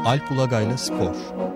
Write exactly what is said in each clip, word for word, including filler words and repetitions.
Alp Ulagay'la Spor.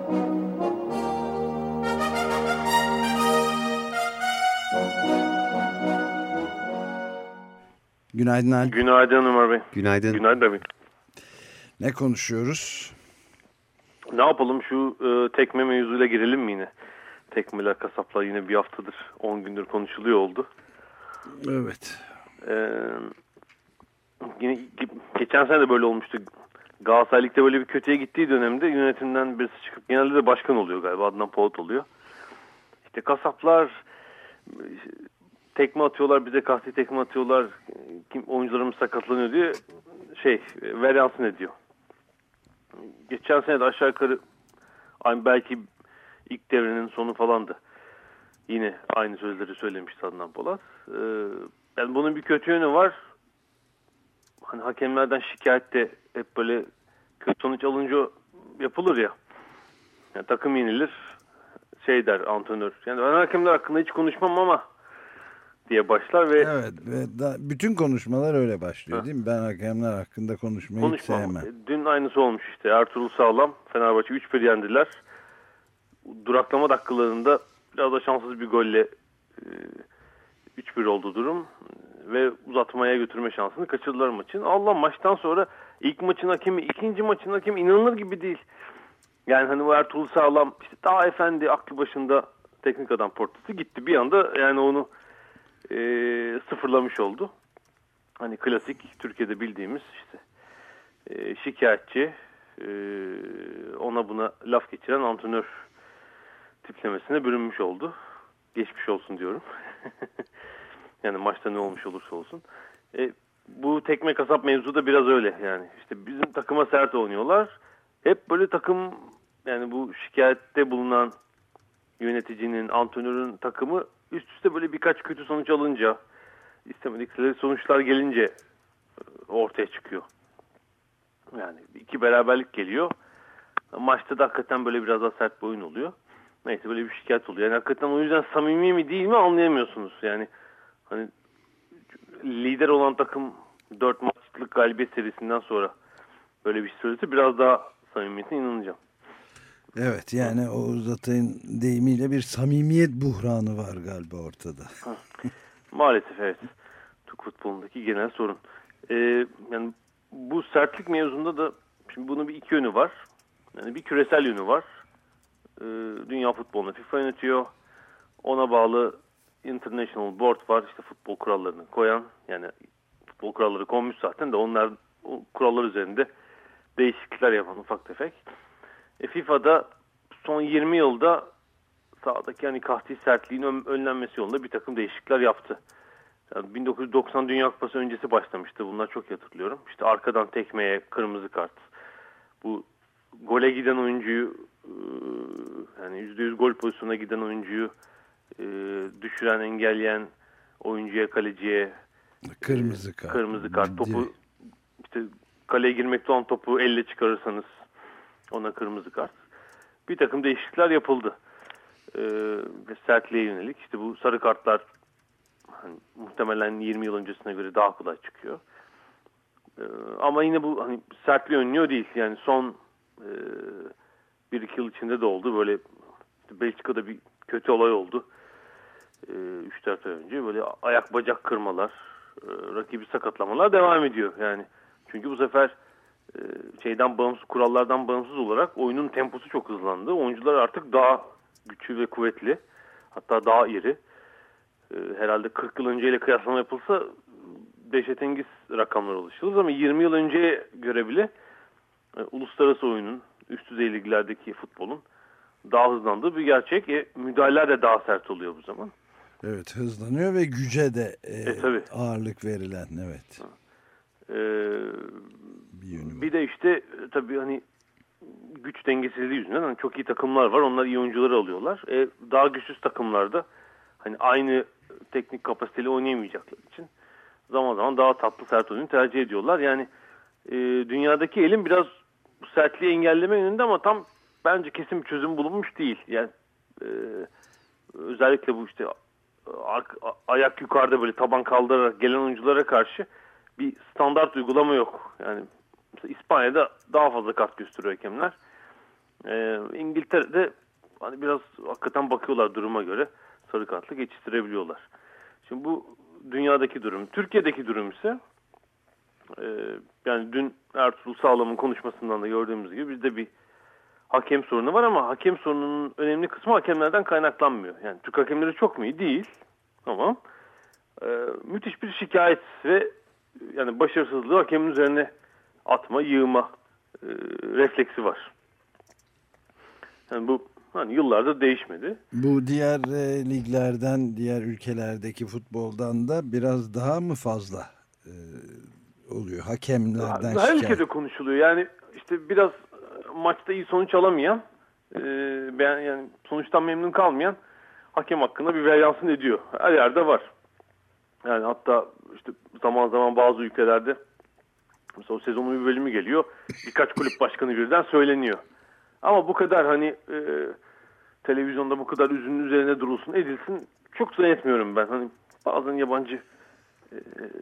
Günaydın Alp. Günaydın Ömer Bey. Günaydın. Günaydın Bey. Ne konuşuyoruz? Ne yapalım, şu e, tekme mevzuyla girelim mi yine? Tekmeler, kasaplar yine bir haftadır, on gündür konuşuluyor oldu. Evet. Ee, yine geçen sene de böyle olmuştu. Galatasaray Lig'de böyle bir kötüye gittiği dönemde yönetimden birisi çıkıp, genelde de başkan oluyor galiba, Adnan Polat oluyor. İşte kasaplar tekme atıyorlar, bize kasti tekme atıyorlar, kim oyuncularımız sakatlanıyor diye şey ver yansın ediyor. Geçen sene de aşağı yukarı belki ilk devrenin sonu falandı. Yine aynı sözleri söylemişti Adnan Polat. Ee, yani bunun bir kötü yönü var. Hani hakemlerden şikayet de hep böyle kötü sonuç alınca yapılır ya. Yani takım yenilir. Şey der antrenör. Yani ben hakemler hakkında hiç konuşmam ama diye başlar ve evet ve da, bütün konuşmalar öyle başlıyor, ha, değil mi? Ben hakemler hakkında konuşmayı Konuşmam. hiç sevmem. Dün aynısı olmuş işte. Ertuğrul Sağlam, Fenerbahçe üç bir yendiler. Duraklama dakikalarında biraz da şanssız bir golle üç bir oldu durum ve uzatmaya götürme şansını kaçırdılar maçın. Allah, maçtan sonra ilk maçın hakemi, ikinci maçın hakemi inanılır gibi değil. Yani hani o Ertuğrul Sağlam işte daha efendi, aklı başında teknik adam portresi gitti. Bir anda yani onu e, sıfırlamış oldu. Hani klasik Türkiye'de bildiğimiz işte e, şikayetçi, e, ona buna laf geçiren antrenör tiplemesine bürünmüş oldu. Geçmiş olsun diyorum. Yani maçta ne olmuş olursa olsun. E, bu tekme kasap mevzu da biraz öyle yani. İşte bizim takıma sert oynuyorlar. Hep böyle takım, yani bu şikayette bulunan yöneticinin, antrenörün takımı üst üste böyle birkaç kötü sonuç alınca, istemedikleri sonuçlar gelince ortaya çıkıyor. Yani iki beraberlik geliyor. Maçta da hakikaten böyle biraz daha sert bir oyun oluyor. Neyse, böyle bir şikayet oluyor. Yani hakikaten o yüzden samimi mi değil mi anlayamıyorsunuz. Yani hani lider olan takım dört maçlık galibiyet serisinden sonra böyle bir şey söylese biraz daha samimiyetine inanacağım. Evet, yani Oğuz Atay'ın deyimiyle bir samimiyet buhranı var galiba ortada. Maalesef evet. Türk futbolundaki genel sorun. Ee, yani bu sertlik mevzunda da şimdi bunun bir iki yönü var. Yani bir küresel yönü var. Ee, dünya futbolunu FIFA yönetiyor. Ona bağlı International Board var. İşte futbol kurallarını koyan, yani futbol kuralları konmuş zaten de onlar o kurallar üzerinde değişiklikler yapan ufak tefek. E, FIFA'da son yirmi yılda sahadaki hani kasti sertliğin ön, önlenmesi yolunda bir takım değişiklikler yaptı. Yani bin dokuz yüz doksan Dünya Kupası öncesi başlamıştı. Bunlar çok iyi hatırlıyorum. İşte arkadan tekmeye kırmızı kart. Bu gole giden oyuncuyu, yani yüzde yüz gol pozisyonuna giden oyuncuyu düşüren, engelleyen oyuncuya, kaleciye kırmızı kart. Kırmızı kart. Topu işte kaleye girmekte olan topu elle çıkarırsanız ona kırmızı kart. Bir takım değişiklikler yapıldı. Ee, sertliğe yönelik. İşte bu sarı kartlar hani, muhtemelen yirmi yıl öncesine göre daha kolay çıkıyor. Ee, ama yine bu hani sertliği önlüyor değil. Yani son e, bir iki yıl içinde de oldu. Böyle işte Belçika'da bir kötü olay oldu. üç dört ay önce böyle ayak bacak kırmalar, e, rakibi sakatlamalar devam ediyor. Yani çünkü bu sefer e, şeyden bağımsız, kurallardan bağımsız olarak oyunun temposu çok hızlandı. Oyuncular artık daha güçlü ve kuvvetli, hatta daha iri. E, herhalde kırk yıl önceyle kıyaslama yapılsa dehşetengiz rakamlar ulaşılır ama yirmi yıl önceye göre bile e, uluslararası oyunun, üst düzey liglerdeki futbolun daha hızlandığı bir gerçek. E, müdahaleler de daha sert oluyor bu zaman. Evet, hızlanıyor ve güce de e, e, ağırlık verilen, evet. Ee, bir, bir de işte tabii hani güç dengesizliği yüzünden hani çok iyi takımlar var. Onlar iyi oyuncuları alıyorlar. E, daha güçsüz takımlarda hani aynı teknik kapasiteli oynayamayacaklar için zaman zaman daha tatlı, sert oyunu tercih ediyorlar. Yani e, dünyadaki elim biraz bu sertliği engelleme yönünde ama tam bence kesin bir çözüm bulunmuş değil. Yani e, özellikle bu işte ayak yukarıda böyle taban kaldırarak gelen oyunculara karşı bir standart uygulama yok. Yani mesela İspanya'da daha fazla kart gösteriyor hakemler. Ee, İngiltere'de hani biraz hakikaten bakıyorlar duruma göre sarı kartla geçiştirebiliyorlar. Şimdi bu dünyadaki durum. Türkiye'deki durum ise e, yani dün Ertuğrul Sağlam'ın konuşmasından da gördüğümüz gibi bizde bir hakem sorunu var ama hakem sorununun önemli kısmı hakemlerden kaynaklanmıyor. Yani Türk hakemleri çok mu iyi? Değil. Tamam. Ee, müthiş bir şikayet ve yani başarısızlığı hakemin üzerine atma, yığma e, refleksi var. Yani bu hani yıllardır değişmedi. Bu diğer e, liglerden, diğer ülkelerdeki futboldan da biraz daha mı fazla e, oluyor hakemlerden Her şikayet? ülkede konuşuluyor. Yani işte biraz maçta iyi sonuç alamayan, e, ben yani sonuçtan memnun kalmayan hakem hakkında bir veryansın ediyor. Her yerde var. Yani hatta işte zaman zaman bazı ülkelerde mesela o sezonun bir bölümü geliyor. Birkaç kulüp başkanı birden söyleniyor. Ama bu kadar hani e, televizyonda bu kadar üzünün üzerine durulsun, edilsin çok zannetmiyorum ben. Hani bazen yabancı e,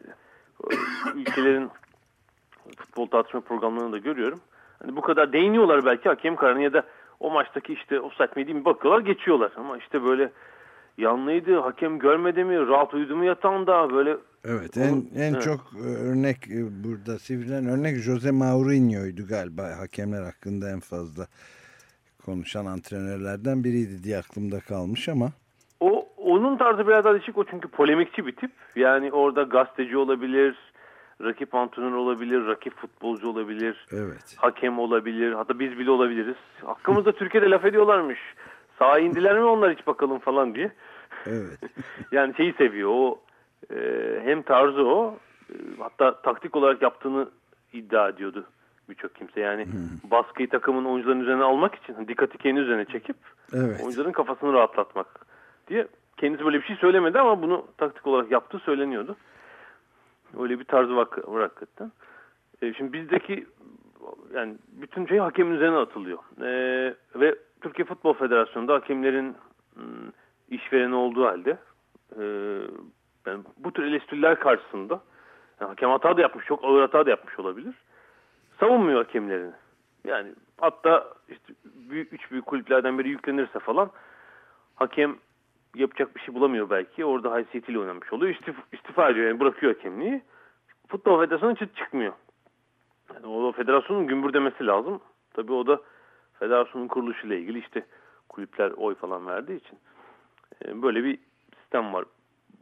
ülkelerin futbol tartışma programlarını da görüyorum. Hani bu kadar değiniyorlar belki hakem kararına ya da o maçtaki işte offside miydi mi bakıyorlar, geçiyorlar. Ama işte böyle yanlıydı, hakem görmedi mi, rahat uyudu mu yatağında böyle. Evet, en Onun, en evet. çok örnek burada sivrilen örnek Jose Mourinho'ydu galiba, hakemler hakkında en fazla konuşan antrenörlerden biriydi diye aklımda kalmış ama. O onun tarzı biraz daha değişik, o çünkü polemikçi bir tip. Yani orada gazeteci olabilir, rakip antrenör olabilir, rakip futbolcu olabilir, Evet. hakem olabilir, hatta biz bile olabiliriz. Hakkımızda Türkiye'de laf ediyorlarmış. Sağa indiler mi onlar hiç bakalım falan diye. Evet. Yani şeyi seviyor o, e, hem tarzı o, e, hatta taktik olarak yaptığını iddia ediyordu birçok kimse. Yani Hmm. baskıyı takımın oyuncuların üzerine almak için dikkati kendi üzerine çekip Evet. oyuncuların kafasını rahatlatmak diye. Kendisi böyle bir şey söylemedi ama bunu taktik olarak yaptığı söyleniyordu. Öyle bir tarzı var, var hakikaten. E, şimdi bizdeki yani bütün şey hakemin üzerine atılıyor. E, ve Türkiye Futbol Federasyonu'nda hakemlerin m, işvereni olduğu halde e, yani bu tür eleştiriler karşısında yani hakem hata da yapmış, çok ağır hata da yapmış olabilir. Savunmuyor hakemlerini. Yani hatta işte büyük, üç büyük kulüplerden biri yüklenirse falan hakem yapacak bir şey bulamıyor belki. Orada haysiyetiyle oynamış oluyor. İstif, istifa ediyor, yani bırakıyor hakemliği. Futbol Federasyonu çıt çıkmıyor. Yani o federasyonun gümbür demesi lazım. Tabii o da federasyonun kuruluşuyla ilgili, işte kulüpler oy falan verdiği için böyle bir sistem var.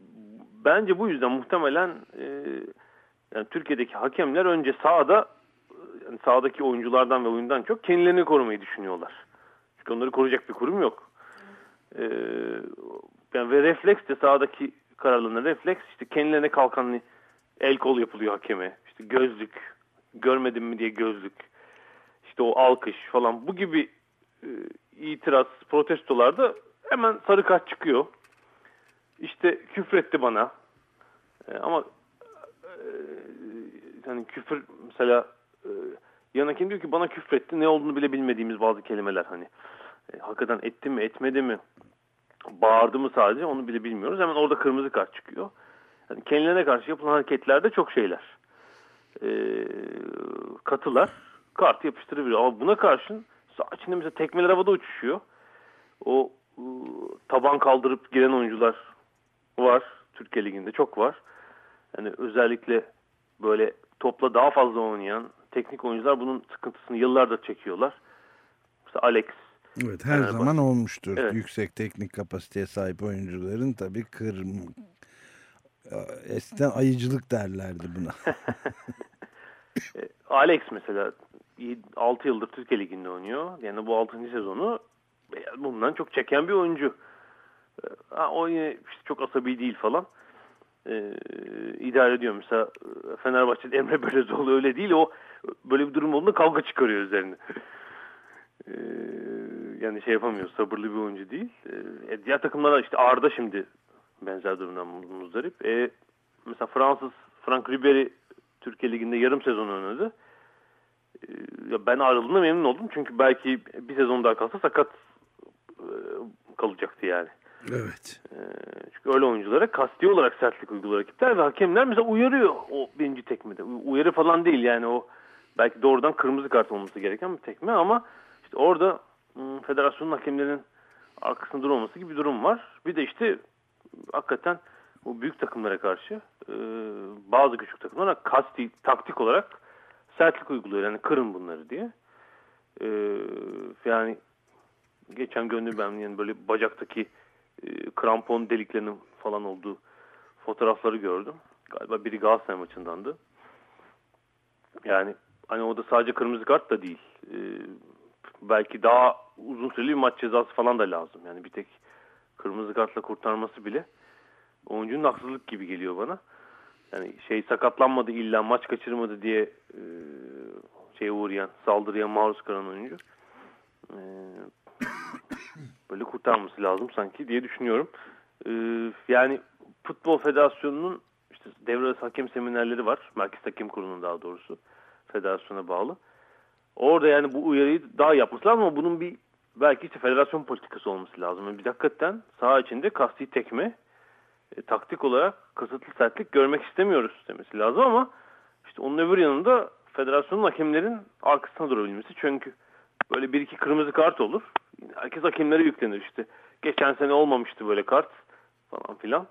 Bence bu yüzden muhtemelen e, yani Türkiye'deki hakemler önce sahada, yani sahadaki oyunculardan ve oyundan çok kendilerini korumayı düşünüyorlar. Çünkü onları koruyacak bir kurum yok. Ee, yani ve refleks de sahadaki kararlarına refleks, işte kendilerine kalkan el kol yapılıyor hakeme. İşte gözlük, görmedim mi diye gözlük. İşte o alkış falan, bu gibi e, itiraz, protestolarda hemen sarı kart çıkıyor. İşte küfretti bana. E, ama e, yani küfür mesela e, yan hakem diyor ki bana küfretti. Ne olduğunu bile bilmediğimiz bazı kelimeler hani. E, hakikaten etti mi etmedi mi? Bağırdı mı sadece, onu bile bilmiyoruz. Hemen orada kırmızı kart çıkıyor. Yani kendilerine karşı yapılan hareketlerde çok şeyler. E, katılar. Kartı yapıştırabiliyor. Ama buna karşın sağ içinde mesela tekmeler havada uçuşuyor. O e, taban kaldırıp giren oyuncular var. Türkiye Ligi'nde çok var. Yani özellikle böyle topla daha fazla oynayan teknik oyuncular bunun sıkıntısını yıllardır çekiyorlar. Mesela Alex. Evet, her Fenerbahçe zaman olmuştur. Evet. Yüksek teknik kapasiteye sahip oyuncuların tabii kır, eskiden ayıcılık derlerdi buna. Alex mesela altı yıldır Türkiye Ligi'nde oynuyor. Yani bu altıncı sezonu, bundan çok çeken bir oyuncu. Ha, o yine işte çok asabi değil falan. Ee, idare ediyor. Mesela Fenerbahçe'de Emre Belözoğlu öyle değil. O böyle bir durum olduğunda kavga çıkarıyor üzerine. Ee, yani şey yapamıyor. Sabırlı bir oyuncu değil. Ee, diğer takımlara işte Arda şimdi benzer durumdan muzdarip. Ee, mesela Fransız Franck Ribéry Türkiye Ligi'nde yarım sezon oynadı. Ee, ya ben ayrıldığında memnun oldum. Çünkü belki bir sezon daha kalsa sakat e, kalacaktı yani. Evet. Ee, çünkü öyle oyunculara kasti olarak sertlik uyguluyor rakipler ve hakemler mesela uyarıyor o birinci tekmede. Uyarı falan değil yani, o belki doğrudan kırmızı kart olması gereken bir tekme ama işte orada federasyonun hakemlerin arkasında durmaması gibi bir durum var. Bir de işte hakikaten bu büyük takımlara karşı e, bazı küçük takımlara kasti, taktik olarak sertlik uyguluyor. Yani kırın bunları diye. E, yani geçen gönlüm ben yani böyle bacaktaki e, krampon deliklerinin falan olduğu fotoğrafları gördüm. Galiba biri Galatasaray maçındandı. Yani hani o da sadece kırmızı kart da değil. E, belki daha uzun süreli bir maç cezası falan da lazım. Yani bir tek kırmızı kartla kurtarması bile oyuncunun haksızlık gibi geliyor bana. Yani şey sakatlanmadı illa maç kaçırmadı diye e, şeye uğrayan, saldırıya maruz kalan oyuncu e, böyle kurtarması lazım sanki diye düşünüyorum. E, yani Futbol Federasyonu'nun işte devre arası hakem seminerleri var. Merkez Hakem Kurulu'nun daha doğrusu. Federasyona bağlı. Orada yani bu uyarıyı daha yapması lazım ama bunun bir belki işte federasyon politikası olması lazım. Yani biz hakikaten saha içinde kasti tekme e, taktik olarak kasıtlı sertlik görmek istemiyoruz demesi lazım ama işte onun öbür yanında federasyonun hakemlerin arkasına durabilmesi. Çünkü böyle bir iki kırmızı kart olur. Herkes hakemlere yüklenir işte. Geçen sene olmamıştı böyle kart falan filan.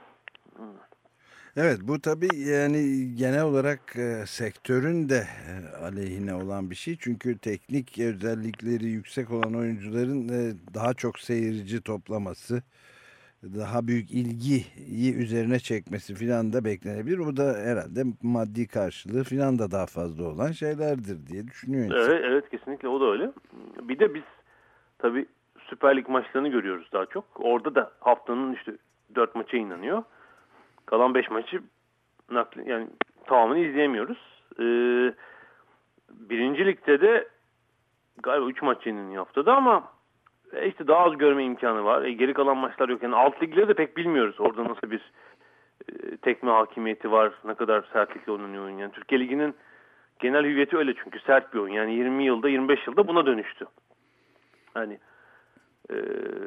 Evet, bu tabii yani genel olarak e, sektörün de e, aleyhine olan bir şey. Çünkü teknik özellikleri yüksek olan oyuncuların e, daha çok seyirci toplaması, daha büyük ilgiyi üzerine çekmesi filan da beklenebilir. Bu da herhalde maddi karşılığı filan da daha fazla olan şeylerdir diye düşünüyor insan. Evet, evet kesinlikle o da öyle. Bir de biz tabii Süper Lig maçlarını görüyoruz daha çok. Orada da haftanın işte dört maça inanıyor. Kalan beş maçı nakli, yani tamamını izleyemiyoruz. Ee, birinci ligde de galiba üç maç yeniliyor haftada ama e, işte daha az görme imkanı var. E, geri kalan maçlar yok. Yani alt ligleri de pek bilmiyoruz. Orada nasıl bir e, tekme hakimiyeti var. Ne kadar sertlikle oynanıyor oyun. Yani Türkiye Ligi'nin genel hüviyeti öyle çünkü sert bir oyun. Yani yirmi yılda yirmi beş yılda buna dönüştü. Hani e,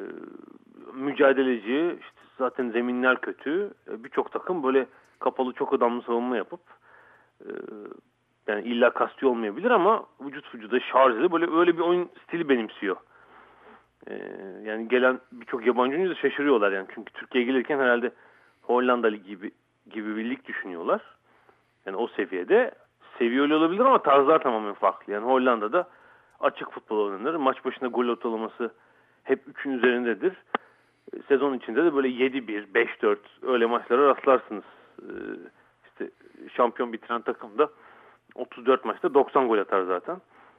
mücadeleci işte zaten zeminler kötü. E, birçok takım böyle kapalı çok adamlı savunma yapıp e, yani illa kasti olmayabilir ama vücut vücuda şarj edip böyle öyle bir oyun stili benimsiyor. Ee, yani gelen birçok yabancı oyuncu da şaşırıyorlar yani. Çünkü Türkiye'ye gelirken herhalde Hollanda Ligi gibi, gibi bir lig düşünüyorlar. Yani o seviyede. Seviye öyle olabilir ama tarzlar tamamen farklı. Yani Hollanda'da açık futbol oynanır. Maç başına gol ortalaması hep üçün üzerindedir. Sezon içinde de böyle yedi bir, beş dört öyle maçlara rastlarsınız. Ee, işte şampiyon bitiren takımda otuz dört maçta doksan gol atar zaten.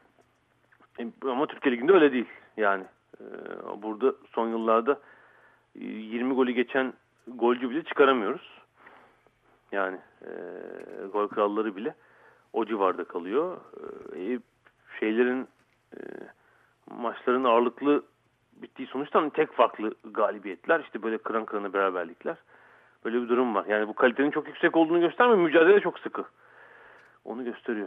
Ama Türkiye Ligi'nde öyle değil. Yani e, burada son yıllarda yirmi golü geçen golcü bile çıkaramıyoruz. Yani e, gol kralları bile o civarda kalıyor. E, şeylerin e, maçların ağırlıklı bittiği sonuçta hani tek farklı galibiyetler. İşte böyle kıran kırana beraberlikler. Böyle bir durum var. Yani bu kalitenin çok yüksek olduğunu göstermiyor. Mücadele çok sıkı. Onu gösteriyor.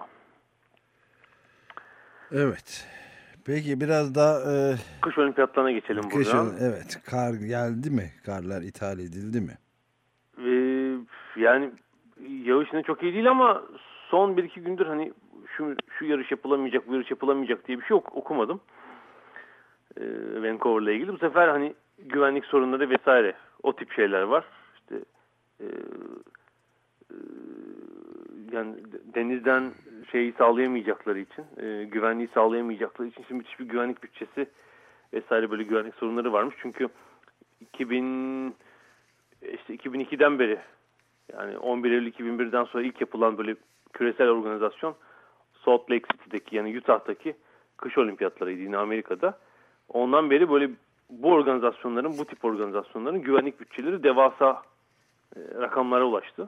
Evet. Peki biraz daha e, Kış olimpiyatlarına geçelim kışın, buradan. evet, kar geldi mi? Karlar ithal edildi mi? Ee, yani yağış yine çok iyi değil ama son bir iki gündür hani şu şu yarış yapılamayacak, bu yarış yapılamayacak diye bir şey ok okumadım. Ee, Vancouver'la ilgili. Bu sefer hani güvenlik sorunları vesaire o tip şeyler var. İşte e, e, yani denizden şeyi sağlayamayacakları için, e, güvenliği sağlayamayacakları için şimdi müthiş bir güvenlik bütçesi vesaire böyle güvenlik sorunları varmış. Çünkü iki bin işte iki bin ikiden beri yani on bir Eylül iki bin birden sonra ilk yapılan böyle küresel organizasyon Salt Lake City'deki yani Utah'taki kış olimpiyatlarıydı yine Amerika'da. Ondan beri böyle bu organizasyonların, bu tip organizasyonların güvenlik bütçeleri devasa e, rakamlara ulaştı.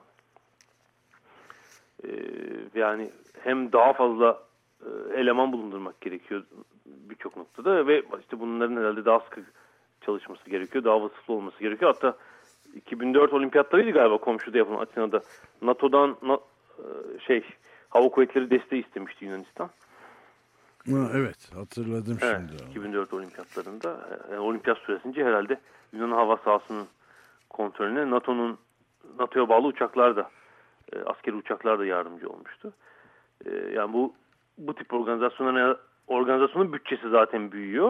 E, yani hem daha fazla e, eleman bulundurmak gerekiyor birçok noktada ve işte bunların herhalde daha sıkı çalışması gerekiyor, daha vasıflı olması gerekiyor. Hatta iki bin dört olimpiyatlarıydı galiba komşuda yapılan Atina'da. NATO'dan na, şey hava kuvvetleri desteği istemişti Yunanistan. Ha, evet, hatırladım Evet, şimdi. iki bin dört olimpiyatlarında yani olimpiyat süresince herhalde Yunan hava sahasının kontrolüne NATO'nun NATO'ya bağlı uçaklar da e, askeri uçaklar da yardımcı olmuştu. E, yani bu bu tip organizasyonların organizasyonun bütçesi zaten büyüyor.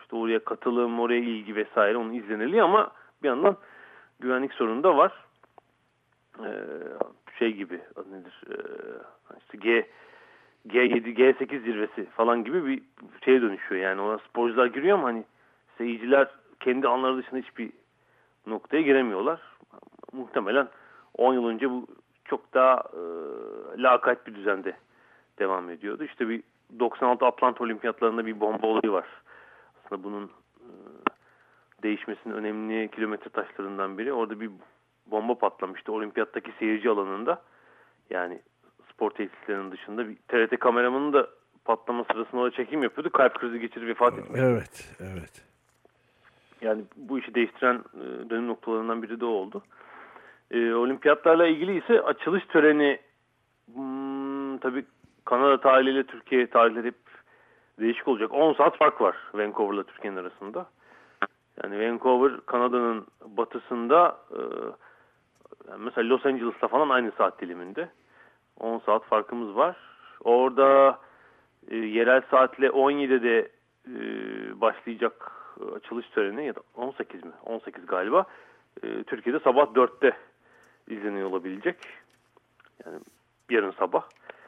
işte oraya katılım, oraya ilgi vesaire onun izleniliyor ama bir yandan güvenlik sorunu da var. Ee, şey gibi nedir? Ee, işte G G yedi, G sekiz zirvesi falan gibi bir şeye dönüşüyor. Yani ona sporcular giriyor ama hani seyirciler kendi anları dışında hiçbir noktaya giremiyorlar. Muhtemelen on yıl önce bu çok daha e, lakayt bir düzende devam ediyordu. İşte bir doksan altı Atlanta Olimpiyatlarında bir bomba olayı var. Aslında bunun e, değişmesinin önemli kilometre taşlarından biri. Orada bir bomba patlamıştı olimpiyattaki seyirci alanında. Yani spor tesislerinin dışında bir T R T kameramanın da patlama sırasında orada çekim yapıyordu. Kalp krizi geçirip vefat etmişti. Evet, evet. Yani bu işi değiştiren e, dönüm noktalarından biri de o oldu. E, olimpiyatlarla ilgili ise açılış töreni hmm, tabii Kanada tarihiyle Türkiye tarihleri hep değişik olacak. on saat fark var Vancouver'la Türkiye'nin arasında. Yani Vancouver Kanada'nın batısında e, yani mesela Los Angeles'ta falan aynı saat diliminde. on saat farkımız var. Orada e, yerel saatle on yedide e, başlayacak açılış töreni ya da on sekiz mi? on sekiz galiba. E, Türkiye'de sabah dörtte izleniyor olabilecek. Yani yarın sabah.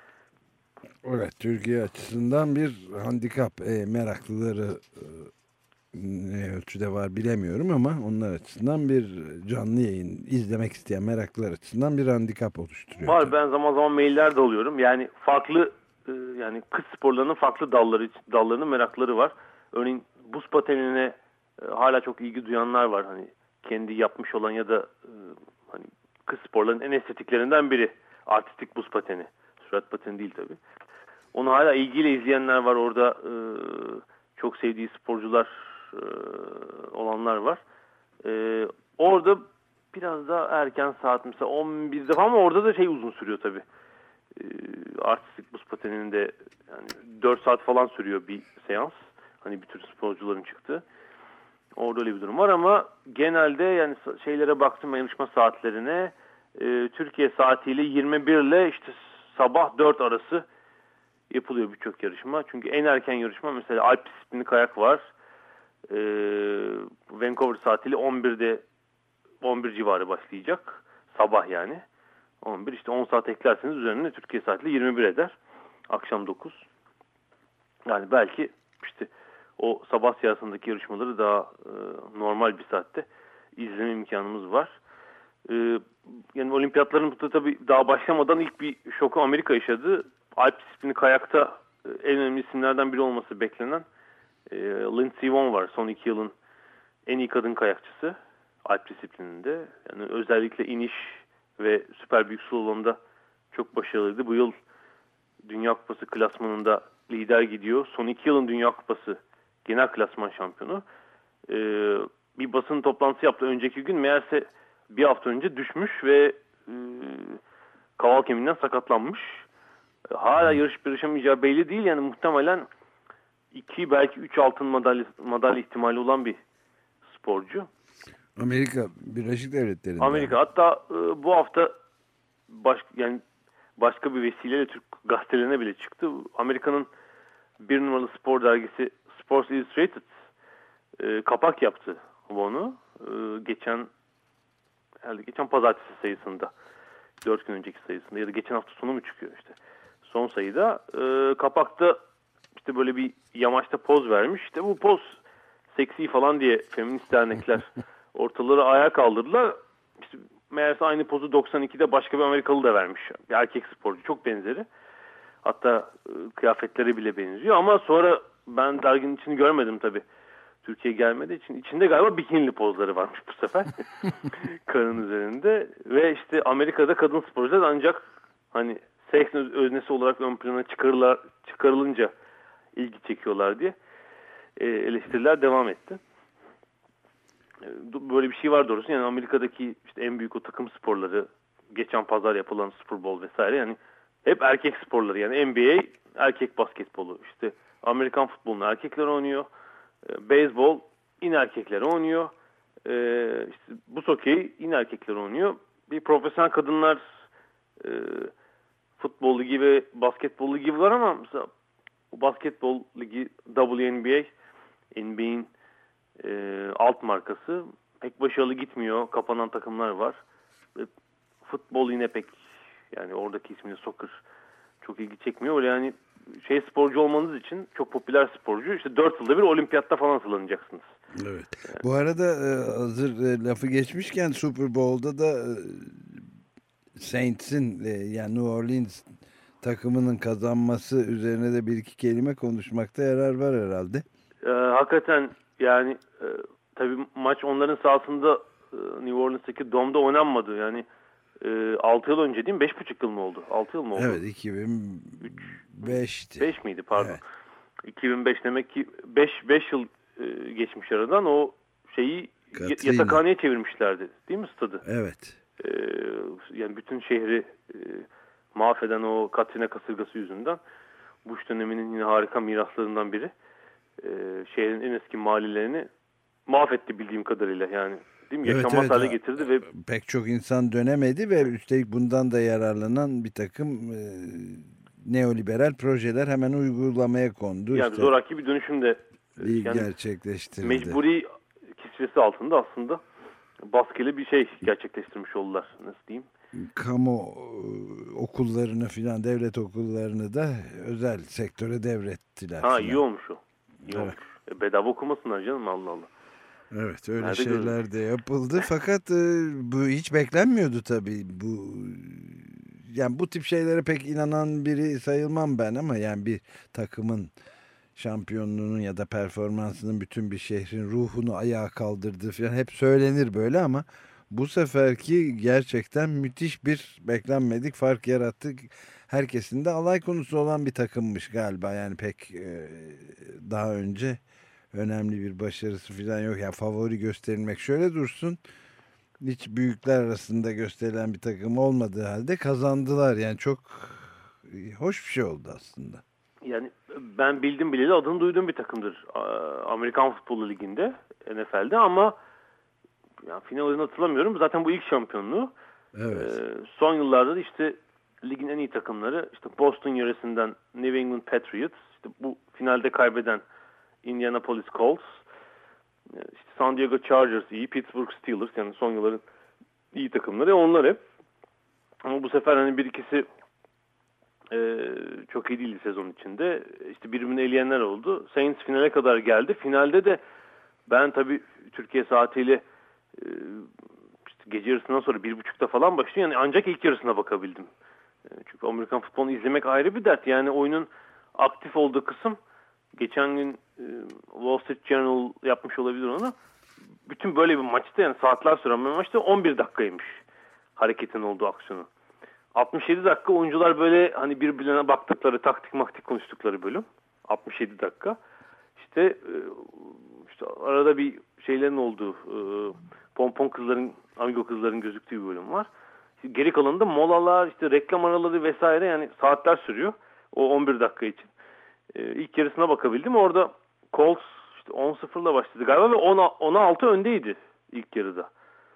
Evet, Türkiye açısından bir handikap. E, meraklıları e, ne ölçüde var bilemiyorum ama onlar açısından bir canlı yayın izlemek isteyen meraklılar açısından bir handikap oluşturuyor. Var, tabii. ben zaman zaman mailler de alıyorum. Yani farklı e, yani kış sporlarının farklı dalları dallarının merakları var. Örneğin buz patenine e, hala çok ilgi duyanlar var. Hani kendi yapmış olan ya da e, hani kış sporlarının en estetiklerinden biri artistik buz pateni. Sürat pateni değil tabii. Onu hala ilgiyle izleyenler var. Orada e, çok sevdiği sporcular e, olanlar var. E, orada biraz daha erken saat mesela on birde falan ama orada da şey uzun sürüyor tabii. E, artistik buz pateninde yani dört saat falan sürüyor bir seans. Hani bir tür sporcuların çıktığı. Orada öyle bir durum var ama genelde yani şeylere baktım yarışma saatlerine e, Türkiye saatiyle yirmi bir ile işte sabah dört arası yapılıyor birçok yarışma. Çünkü en erken yarışma mesela Alp disiplini kayak var. E, Vancouver saatiyle on birde on bir civarı başlayacak. Sabah yani. on bir işte on saat eklerseniz üzerine Türkiye saatiyle yirmi bir eder. Akşam dokuz. Yani belki işte o sabah siyasındaki yarışmaları daha e, normal bir saatte izleme imkanımız var. E, yani olimpiyatların burada tabii daha başlamadan ilk bir şoku Amerika yaşadı. Alp disiplini kayakta e, en önemli isimlerden biri olması beklenen e, Lindsey Vonn var. Son iki yılın en iyi kadın kayakçısı Alp disiplininde. Yani özellikle iniş ve süper büyük slalomda çok başarılıydı. Bu yıl Dünya Kupası klasmanında lider gidiyor. Son iki yılın Dünya Kupası genel klasman şampiyonu. Ee, bir basın toplantısı yaptı önceki gün. Meğerse bir hafta önce düşmüş ve e, kaval kemiğinden sakatlanmış. E, hala yarış yarışamayacağı belli değil. Yani muhtemelen iki belki üç altın madalya, madalya ihtimali olan bir sporcu. Amerika Birleşik Devletleri'nde. Amerika. Hatta e, bu hafta baş, yani başka bir vesileyle Türk gazetelerine bile çıktı. Amerika'nın bir numaralı spor dergisi Sports Illustrated e, kapak yaptı bunu. E, geçen herhalde geçen pazartesi sayısında, dört gün önceki sayısında ya da geçen hafta sonu mu çıkıyor işte. Son sayıda e, kapakta işte böyle bir yamaçta poz vermiş. İşte bu poz seksi falan diye feminist dernekler ortaları ayağa kaldırdılar. İşte meğerse aynı pozu doksan ikide başka bir Amerikalı da vermiş. Bir erkek sporcu. Çok benzeri. Hatta e, kıyafetleri bile benziyor. Ama sonra ben derginin içini görmedim tabii. Türkiye gelmediği için. İçinde galiba bikinili pozları varmış bu sefer. Karın üzerinde. Ve işte Amerika'da kadın sporcular ancak hani seks öznesi olarak ön plana çıkarılar, çıkarılınca ilgi çekiyorlar diye e, eleştiriler devam etti. Böyle bir şey var doğrusu. Yani Amerika'daki işte en büyük o takım sporları, geçen pazar yapılan Super Bowl vesaire, yani hep erkek sporları. Yani N B A erkek basketbolu, işte Amerikan futbolunu erkekler oynuyor, e, beyzbol yine erkekler oynuyor, e, işte buz hokeyi yine erkekler oynuyor. Bir profesyonel kadınlar e, futbol ligi ve basketbol ligi var ama mesela basketbol ligi W N B A, N B A'in e, alt markası. Pek başarılı gitmiyor. Kapanan takımlar var. E, futbol yine pek, yani oradaki ismini soccer çok ilgi çekmiyor. Öyle yani şey, sporcu olmanız için çok popüler sporcu. İşte dört yılda bir olimpiyatta falan sılanacaksınız. Evet. Yani. Bu arada e, hazır e, lafı geçmişken Super Bowl'da da e, Saints'in e, yani New Orleans takımının kazanması üzerine de bir iki kelime konuşmakta yarar var herhalde. E, hakikaten yani e, tabii maç onların sahasında e, New Orleans'taki Dome'da oynanmadı. Yani e, altı yıl önce değil mi? beş buçuk yıl mı oldu? altı yıl mı oldu? Evet, iki bin beşti. beş miydi pardon. Evet. iki bin beş demek ki beş yıl e, geçmiş aradan. O şeyi Katrina. Yatakhaneye çevirmişlerdi değil mi stadı? Evet. E, yani bütün şehri e, mahveden o Katrina kasırgası yüzünden Bush döneminin yine harika miraslarından biri. E, şehrin en eski mahallelerini mahvetti bildiğim kadarıyla, yani değil mi? Evet, yaşanmaz evet, hale getirdi ve pek çok insan dönemedi ve üstelik bundan da yararlanan bir takım e, neoliberal projeler hemen uygulamaya kondu. Yani işte, zoraki bir dönüşüm de yani gerçekleştirildi. Mecburi kisvesi altında aslında baskılı bir şey gerçekleştirmiş oldular. Nasıl diyeyim? Kamu okullarını filan, devlet okullarını da özel sektöre devrettiler. Ha, falan. iyi olmuş o. İyi evet. olmuş. E, bedava okumasınlar canım, Allah Allah. Evet, öyle Nerede şeyler görülmüş? De yapıldı. Fakat e, bu hiç beklenmiyordu tabii. Bu yani bu tip şeylere pek inanan biri sayılmam ben, ama yani bir takımın şampiyonluğunun ya da performansının bütün bir şehrin ruhunu ayağa kaldırdığı falan hep söylenir böyle, ama bu seferki gerçekten müthiş bir beklenmedik fark yarattı. Herkesin de alay konusu olan bir takımmış galiba, yani pek e, daha önce önemli bir başarısı falan yok. Yani favori gösterilmek şöyle dursun, hiç büyükler arasında gösterilen bir takım olmadığı halde kazandılar. Yani çok hoş bir şey oldu aslında. Yani ben bildim bileli adını duyduğum bir takımdır Amerikan Futbol Ligi'nde, N F L'de, ama yani finalini hatırlamıyorum. Zaten bu ilk şampiyonluğu. Evet. Ee, son yıllarda da işte ligin en iyi takımları, işte Boston yöresinden New England Patriots, işte bu finalde kaybeden Indianapolis Colts, işte San Diego Chargers iyi, Pittsburgh Steelers, yani son yılların iyi takımları onlar hep. Ama bu sefer hani bir ikisi e, çok iyi değildi sezon içinde. İşte birbirini eleyenler oldu. Saints finale kadar geldi. Finalde de ben tabii Türkiye saatiyle e, işte gece yarısından sonra bir buçukta falan başlıyor. Yani ancak ilk yarısına bakabildim. E, çünkü Amerikan futbolunu izlemek ayrı bir dert. Yani oyunun aktif olduğu kısım, geçen gün e, Wall Street Journal yapmış olabilir onu. Bütün böyle bir maçta, yani saatler süren bir maçta on bir dakikaymış hareketin olduğu, aksiyonu. altmış yedi dakika oyuncular böyle hani birbirlerine baktıkları, taktik maktik konuştukları bölüm. altmış yedi dakika. İşte, işte arada bir şeylerin olduğu, pompon kızların, amigo kızların gözüktüğü bir bölüm var. İşte geri kalanında molalar, işte reklam araları vesaire, yani saatler sürüyor o on bir dakika için. İlk yarısına bakabildim. Orada Colts işte on sıfırla başladı galiba ve ona altı öndeydi ilk yarıda.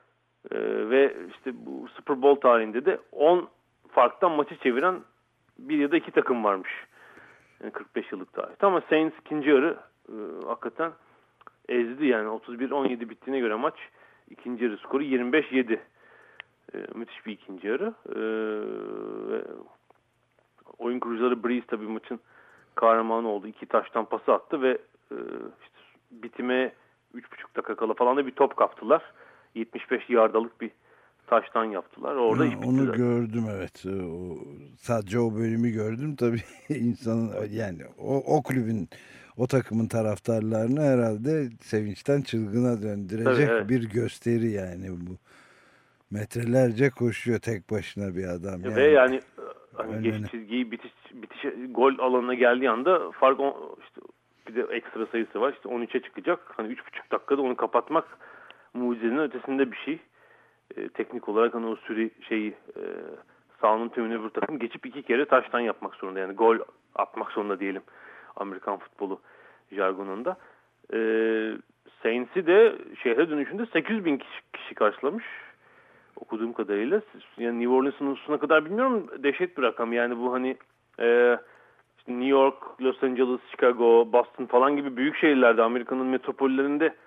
Ve işte bu Super Bowl tarihinde de on farktan maçı çeviren bir ya da iki takım varmış. Yani kırk beş yıllık tarihte. Ama Saints ikinci yarı e, hakikaten ezdi yani. otuz bir on yedi bittiğine göre maç, ikinci yarı skoru yirmi beş yedi. E, müthiş bir ikinci yarı. E, ve oyun kurucuları Breeze tabii maçın kahramanı oldu. İki taştan pası attı ve e, işte bitime üç buçuk dakika kala falan da bir top kaptılar. yetmiş beş yardalık bir taştan yaptılar. Orada ha, onu zaten gördüm, evet. O, sadece o bölümü gördüm tabii. insanın yani o, o kulübün, o takımın taraftarlarını herhalde sevinçten çılgına döndürecek, evet, bir gösteri yani bu. Metrelerce koşuyor tek başına bir adam. Yani. Ve yani hani geç çizgiyi, bitiş, bitiş gol alanına geldiği anda fark on, işte bir de ekstra sayısı var. İşte on üçe çıkacak. Hani üç buçuk dakikada onu kapatmak mucizenin ötesinde bir şey. E, teknik olarak hani o süre şeyi e, sahanın tümünü öbür takım geçip iki kere taştan yapmak zorunda. Yani gol atmak zorunda diyelim Amerikan futbolu jargonunda. E, Saints'i de şehre dönüşünde sekiz yüz bin kişi, kişi karşılamış. Okuduğum kadarıyla. Yani New Orleans'ın nüfusuna kadar bilmiyorum. Dehşet bir rakam. Yani bu hani e, işte New York, Los Angeles, Chicago, Boston falan gibi büyük şehirlerde, Amerika'nın metropollerinde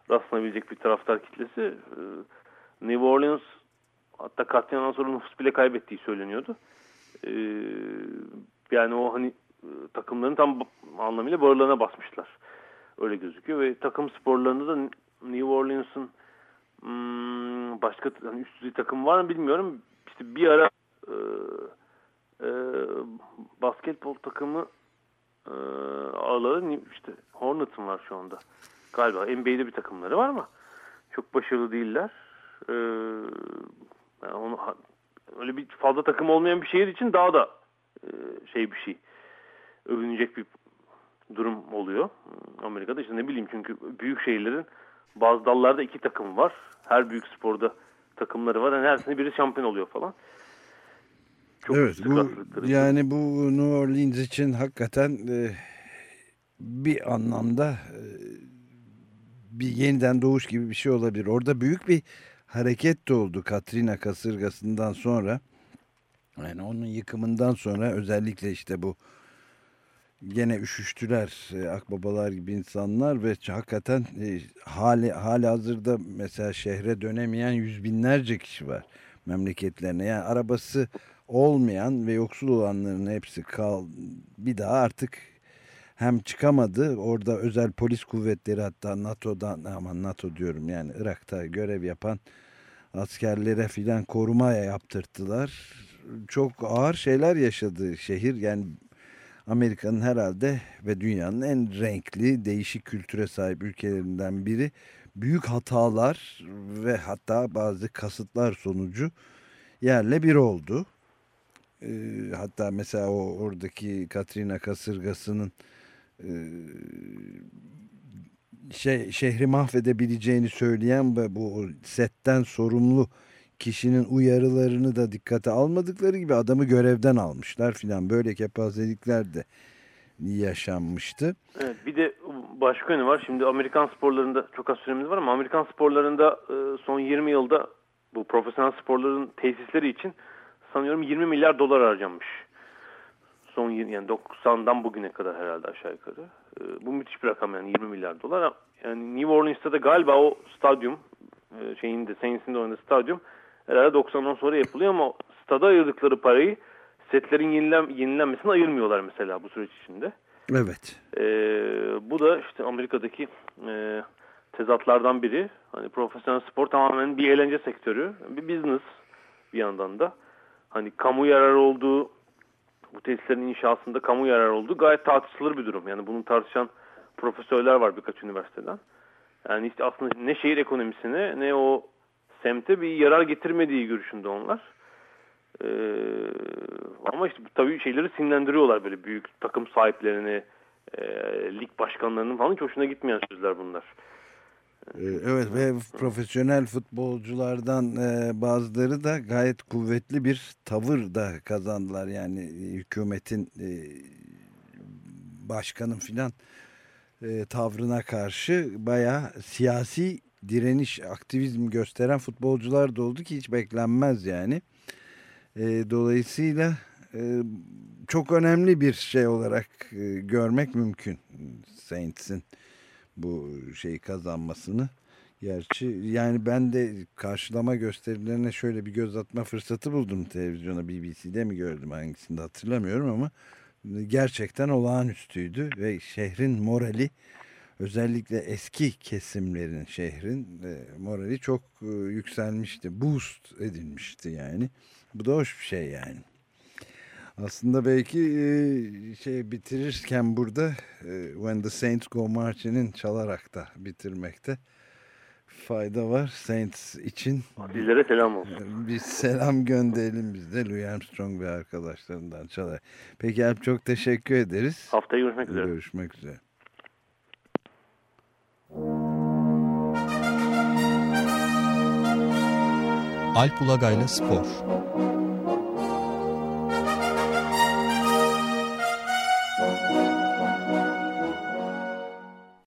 rastlanabilecek bir taraftar kitlesi. E, New Orleans hatta katliamdan sonra nüfus bile kaybettiği söyleniyordu. E, yani o hani e, takımların tam anlamıyla bağırlarına basmışlar. Öyle gözüküyor ve takım sporlarında da New Orleans'ın hmm, başka hani üst düzey takım var mı bilmiyorum. İşte bir ara e, e, basketbol takımı e, ağları işte Hornets'ın var şu anda. Galiba N B A'de bir takımları var ama çok başarılı değiller. E, yani onu, öyle bir fazla takım olmayan bir şehir için daha da e, şey bir şey. Övünecek bir durum oluyor Amerika'da. İşte ne bileyim çünkü büyük şehirlerin bazı dallarda iki takım var. Her büyük sporda takımları var. Yani her sene biri şampiyon oluyor falan. Çok evet bu yani bu New Orleans için hakikaten e, bir anlamda e, bir yeniden doğuş gibi bir şey olabilir. Orada büyük bir hareket de oldu Katrina kasırgasından sonra. Yani onun yıkımından sonra özellikle işte bu gene üşüştüler e, akbabalar gibi insanlar ve hakikaten e, hali, hali hazırda mesela şehre dönemeyen yüz binlerce kişi var memleketlerine. Yani arabası olmayan ve yoksul olanların hepsi kal bir daha artık hem çıkamadı. Orada özel polis kuvvetleri hatta NATO'dan aman NATO diyorum yani Irak'ta görev yapan askerlere filan korumaya yaptırttılar. Çok ağır şeyler yaşadı şehir. Yani Amerika'nın herhalde ve dünyanın en renkli, değişik kültüre sahip ülkelerinden biri. Büyük hatalar ve hatta bazı kasıtlar sonucu yerle bir oldu. Ee, hatta mesela o oradaki Katrina kasırgasının e, şey şehri mahvedebileceğini söyleyen ve bu setten sorumlu kişinin uyarılarını da dikkate almadıkları gibi adamı görevden almışlar filan. Böyle kepazelikler de yaşanmıştı. Evet, bir de başka yönü var. Şimdi Amerikan sporlarında çok az süremiz var ama Amerikan sporlarında son yirmi yılda bu profesyonel sporların tesisleri için sanıyorum yirmi milyar dolar harcanmış. Son yani doksandan bugüne kadar herhalde aşağı yukarı. Bu müthiş bir rakam yani yirmi milyar dolar. Yani New Orleans'ta da galiba o stadyum şeyinde Saints'in de oynadığı stadyum herhalde doksandan sonra yapılıyor ama stada ayırdıkları parayı setlerin yenilen, yenilenmesine ayırmıyorlar mesela bu süreç içinde. Evet. Ee, bu da işte Amerika'daki e, tezatlardan biri. Hani profesyonel spor tamamen bir eğlence sektörü, bir business bir yandan da. Hani kamu yararı olduğu, bu tesislerin inşasında kamu yararı olduğu gayet tartışılır bir durum. Yani bunu tartışan profesörler var birkaç üniversiteden. Yani işte aslında ne şehir ekonomisine ne o semte bir yarar getirmediği görüşünde onlar. Ee, ama işte tabii şeyleri sinirlendiriyorlar böyle büyük takım sahiplerini, e, lig başkanlarının falan hiç hoşuna gitmeyen sözler bunlar. Evet ve profesyonel futbolculardan e, bazıları da gayet kuvvetli bir tavır da kazandılar. Yani hükümetin e, başkanın filan e, tavrına karşı bayağı siyasi direniş, aktivizm gösteren futbolcular da oldu ki hiç beklenmez yani. E, dolayısıyla e, çok önemli bir şey olarak e, görmek mümkün Saints'in bu şeyi kazanmasını. Gerçi yani ben de karşılama gösterilerine şöyle bir göz atma fırsatı buldum televizyona, B B C'de mi gördüm hangisinde hatırlamıyorum ama gerçekten olağanüstüydü ve şehrin morali, özellikle eski kesimlerin şehrin e, morali çok e, yükselmişti, boost edilmişti yani. Bu da hoş bir şey yani. Aslında belki e, şey bitirirken burada e, When the Saints Go Marching'in çalarak da bitirmekte fayda var. Saints için Sizlere selam olsun. Bir selam gönderelim biz de Louis Armstrong ve arkadaşlarından çalarak. Peki Alp, çok teşekkür ederiz. Haftaya görüşmek üzere. Görüşmek üzere. Alp Ulagay'la Spor.